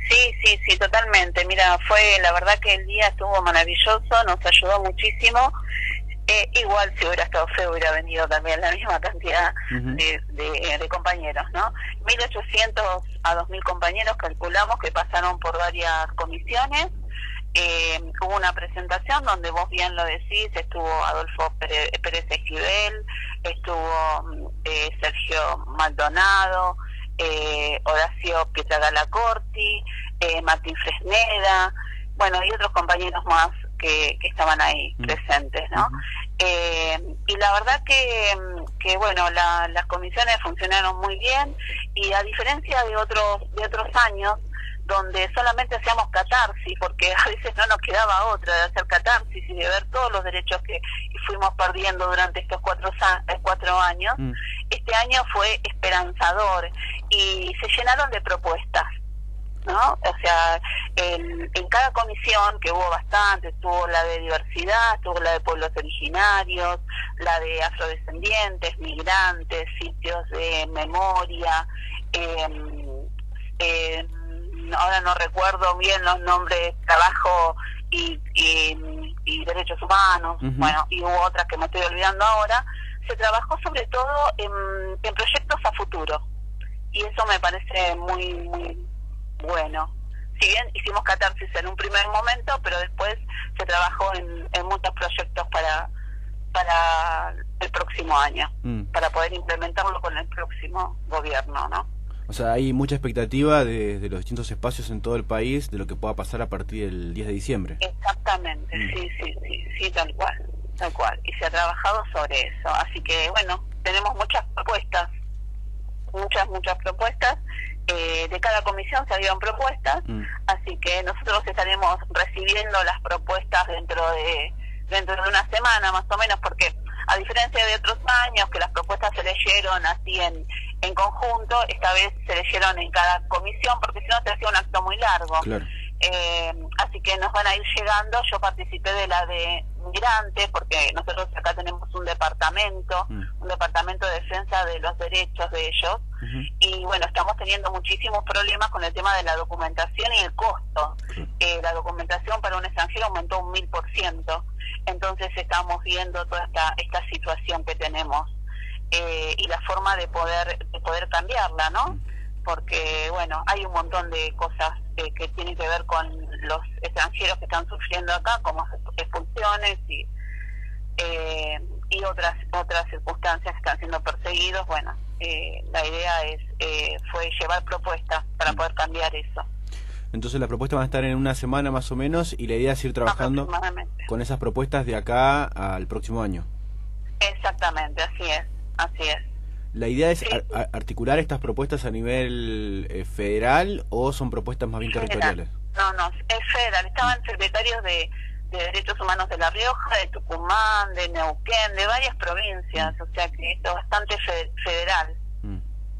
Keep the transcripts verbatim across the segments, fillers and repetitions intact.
Sí, sí, sí, totalmente. Mira, fue, la verdad que el día estuvo maravilloso, nos ayudó muchísimo. Eh, igual si hubiera estado feo hubiera venido también la misma cantidad Uh-huh. de, de, de compañeros, ¿no? mil ochocientos a dos mil compañeros calculamos que pasaron por varias comisiones. Eh, hubo una presentación donde vos bien lo decís, estuvo Adolfo Pérez, Pérez Esquivel, estuvo eh, Sergio Maldonado, eh, Horacio Pietragala Corti, eh, Martín Fresneda, bueno, y otros compañeros más que, que estaban ahí uh-huh. presentes, ¿no? Uh-huh. Eh, y la verdad que, que bueno, la, las comisiones funcionaron muy bien, y a diferencia de otros de otros años, donde solamente hacíamos catarsis, porque a veces no nos quedaba otra de hacer catarsis y de ver todos los derechos que fuimos perdiendo durante estos cuatro, cuatro años, mm. este año fue esperanzador y se llenaron de propuestas, ¿no? O sea, el, en cada comisión, que hubo bastante, estuvo la de diversidad, estuvo la de pueblos originarios, la de afrodescendientes, migrantes, sitios de memoria, eh, eh, ahora no recuerdo bien los nombres, trabajo y, y, y derechos humanos, uh-huh. bueno, y hubo otras que me estoy olvidando ahora. Se trabajó sobre todo en, en proyectos a futuro, y eso me parece muy, muy bueno. Si bien hicimos catarsis en un primer momento, pero después se trabajó en, en muchos proyectos para para el próximo año, mm. para poder implementarlo con el próximo gobierno, ¿no? O sea, hay mucha expectativa de, de los distintos espacios en todo el país de lo que pueda pasar a partir del diez de diciembre. Exactamente, mm. sí, sí, sí, sí, tal cual, tal cual. Y se ha trabajado sobre eso. Así que, bueno, tenemos muchas propuestas, muchas, muchas propuestas. Eh, de cada comisión salieron propuestas, mm. así que nosotros estaremos recibiendo las propuestas dentro de dentro de una semana, más o menos, porque a diferencia de otros años que las propuestas se leyeron así en en conjunto, esta vez se leyeron en cada comisión, porque si no se hacía un acto muy largo. Claro. Eh, así que nos van a ir llegando. Yo participé de la de migrantes, porque nosotros acá tenemos un departamento, mm. un departamento de defensa de los derechos de ellos, uh-huh. y bueno, estamos teniendo muchísimos problemas con el tema de la documentación y el costo. Sí. Eh, la documentación para un extranjero aumentó un mil por ciento, entonces estamos viendo toda esta, esta situación que tenemos. Eh, y la forma de poder de poder cambiarla, ¿no? Porque, bueno, hay un montón de cosas eh, que tienen que ver con los extranjeros que están sufriendo acá, como expulsiones y eh, y otras otras circunstancias que están siendo perseguidos. Bueno, eh, la idea es eh, fue llevar propuestas para poder cambiar eso. Entonces la propuesta va a estar en una semana más o menos, y la idea es ir trabajando con esas propuestas de acá al próximo año. Exactamente, así es. Así es. ¿La idea es sí. ar articular estas propuestas a nivel eh, federal, o son propuestas más bien federal. territoriales? No, no, es federal. Estaban secretarios de, de Derechos Humanos de La Rioja, de Tucumán, de Neuquén, de varias provincias, mm. o sea que esto es bastante fe federal. Mm.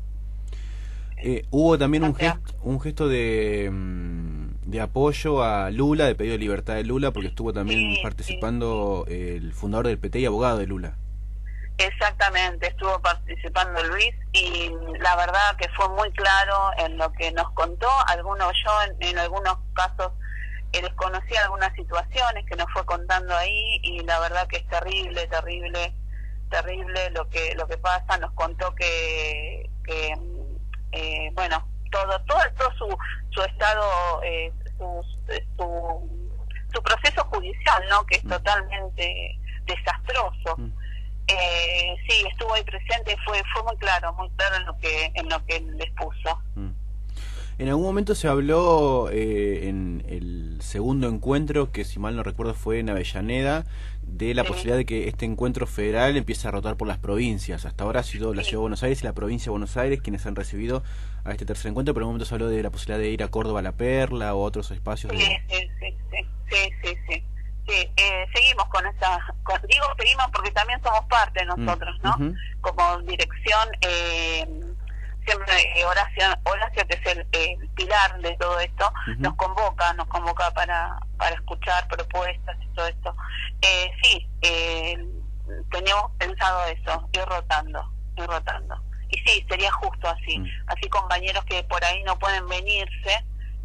Eh, hubo también un gesto, un gesto de, de apoyo a Lula, de pedido de libertad de Lula, porque estuvo también sí, participando sí. el fundador del P T y abogado de Lula. Exactamente, estuvo participando Luis, y la verdad que fue muy claro en lo que nos contó. Algunos, yo en, en algunos casos eh, desconocía algunas situaciones que nos fue contando ahí, y la verdad que es terrible, terrible, terrible lo que lo que pasa. Nos contó que, que eh, bueno, todo todo, todo su, su estado, eh, su, su, su proceso judicial, ¿no? Que es totalmente desastroso. Mm. Eh, sí, estuvo ahí presente, fue fue muy claro, muy claro en lo que en lo que les puso. Mm. En algún momento se habló eh, en el segundo encuentro, que si mal no recuerdo fue en Avellaneda, de la sí. posibilidad de que este encuentro federal empiece a rotar por las provincias. Hasta ahora ha sido la sí. Ciudad de Buenos Aires y la provincia de Buenos Aires quienes han recibido a este tercer encuentro, pero en algún momento se habló de la posibilidad de ir a Córdoba, La Perla o otros espacios. Sí, de... sí, sí, sí, sí, sí, sí. Sí, eh, seguimos con esa, con, digo seguimos porque también somos parte nosotros, ¿no? Uh-huh. Como dirección, eh, siempre eh, Horacio, Horacio, que es el, eh, el pilar de todo esto, uh-huh. nos convoca, nos convoca para para escuchar propuestas y todo esto. Eh, sí, eh, teníamos pensado eso, ir rotando, ir rotando. Y sí, sería justo así, uh-huh. así compañeros que por ahí no pueden venirse,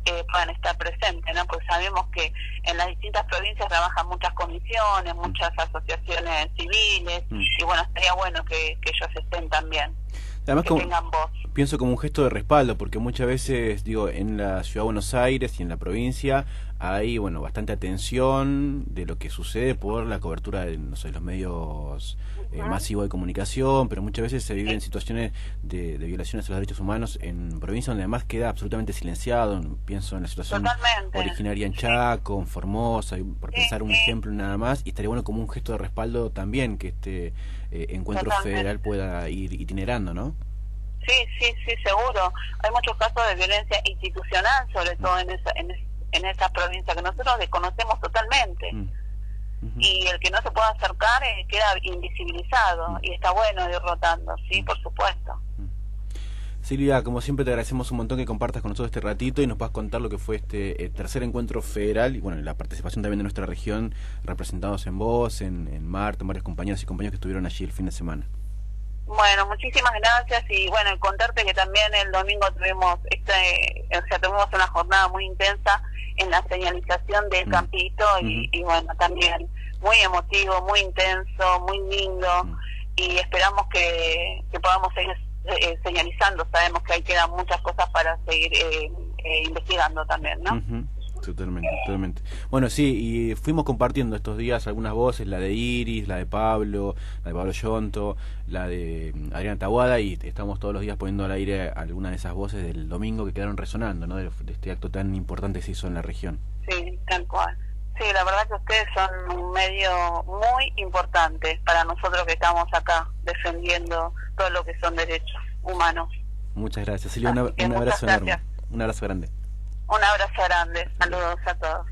eh, puedan estar presentes, ¿no? Pues sabemos que en las distintas provincias trabajan muchas comisiones, muchas asociaciones civiles, mm. y bueno, estaría bueno que, que ellos estén también. Además, que como, tengan voz. Pienso como un gesto de respaldo, porque muchas veces, digo, en la Ciudad de Buenos Aires y en la provincia hay, bueno, bastante atención de lo que sucede por la cobertura de, no sé, los medios eh, masivos de comunicación, pero muchas veces se viven situaciones de, de violaciones a los derechos humanos en provincias donde además queda absolutamente silenciado. Pienso en la situación Totalmente. originaria en Chaco, en Formosa, por pensar sí, un sí. ejemplo nada más, y estaría bueno como un gesto de respaldo también que este eh, encuentro Totalmente. federal pueda ir itinerando, ¿no? Sí, sí, sí, seguro. Hay muchos casos de violencia institucional, sobre todo en esa, en, en esa provincia que nosotros desconocemos totalmente. Mm. Uh-huh. Y el que no se pueda acercar eh, queda invisibilizado, mm. y está bueno ir rotando, sí, mm. por supuesto. Mm. Silvia, como siempre te agradecemos un montón que compartas con nosotros este ratito y nos puedas contar lo que fue este eh, tercer encuentro federal y bueno, la participación también de nuestra región, representados en vos, en, en Marta, en varios compañeros y compañeros que estuvieron allí el fin de semana. Bueno, muchísimas gracias y bueno, contarte que también el domingo tuvimos este, o sea, tuvimos una jornada muy intensa en la señalización del mm. Campito y, mm. y bueno, también muy emotivo, muy intenso, muy lindo mm. y esperamos que, que podamos seguir eh, señalizando. Sabemos que ahí quedan muchas cosas para seguir eh, eh, investigando también, ¿no? Uh-huh. Totalmente, totalmente. Bueno, sí, y fuimos compartiendo estos días algunas voces, la de Iris, la de Pablo, la de Pablo Yonto, la de Adriana Taboada, y estamos todos los días poniendo al aire algunas de esas voces del domingo que quedaron resonando, ¿no? De, de este acto tan importante que se hizo en la región. Sí, tal cual. Sí, la verdad que ustedes son un medio muy importante para nosotros que estamos acá defendiendo todo lo que son derechos humanos. Muchas gracias, Silvia. Una, un abrazo enorme. Un abrazo grande. Un abrazo grande. Saludos a todos.